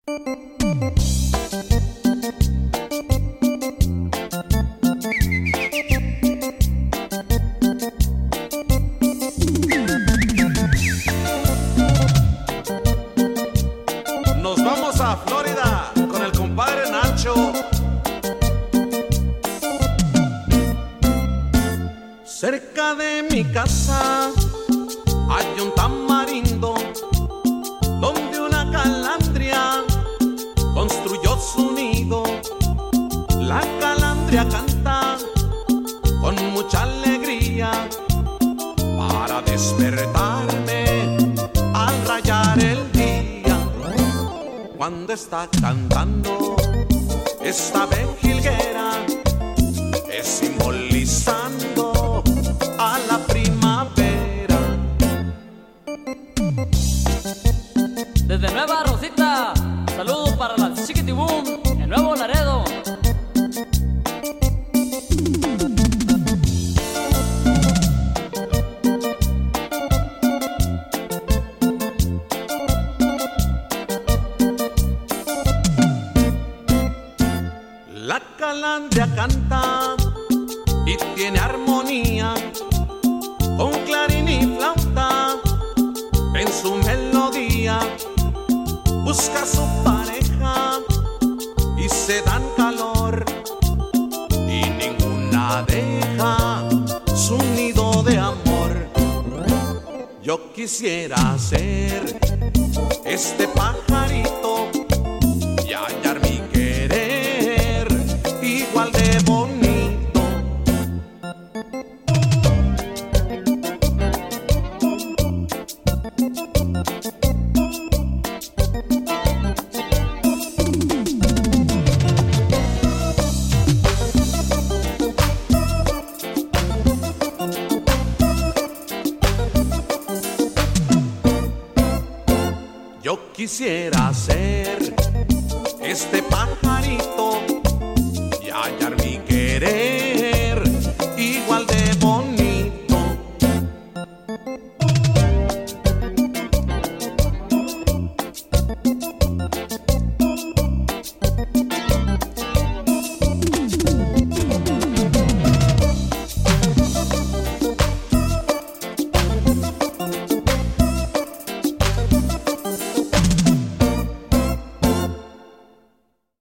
Nos vamos a Florida con el compadre Nacho. Cerca de mi casa hay un tamarindo donde una calandria construyó su nido. La calandria canta con mucha alegría para despertarme al rayar el día. Cuando está cantando esta vejilguera, es simbolizando a la primavera. Desde Nueva Rosita, saludos para la Chiquitibum en Nuevo Laredo. La calandria canta y tiene armonía, con clarín y flauta en su melodía. Busca a su pareja y se dan calor, y ninguna deja su nido de amor. Yo quisiera ser este pajarito y hallar mi querer igual de bonito. Yo quisiera ser este pajarito y hallar mi querer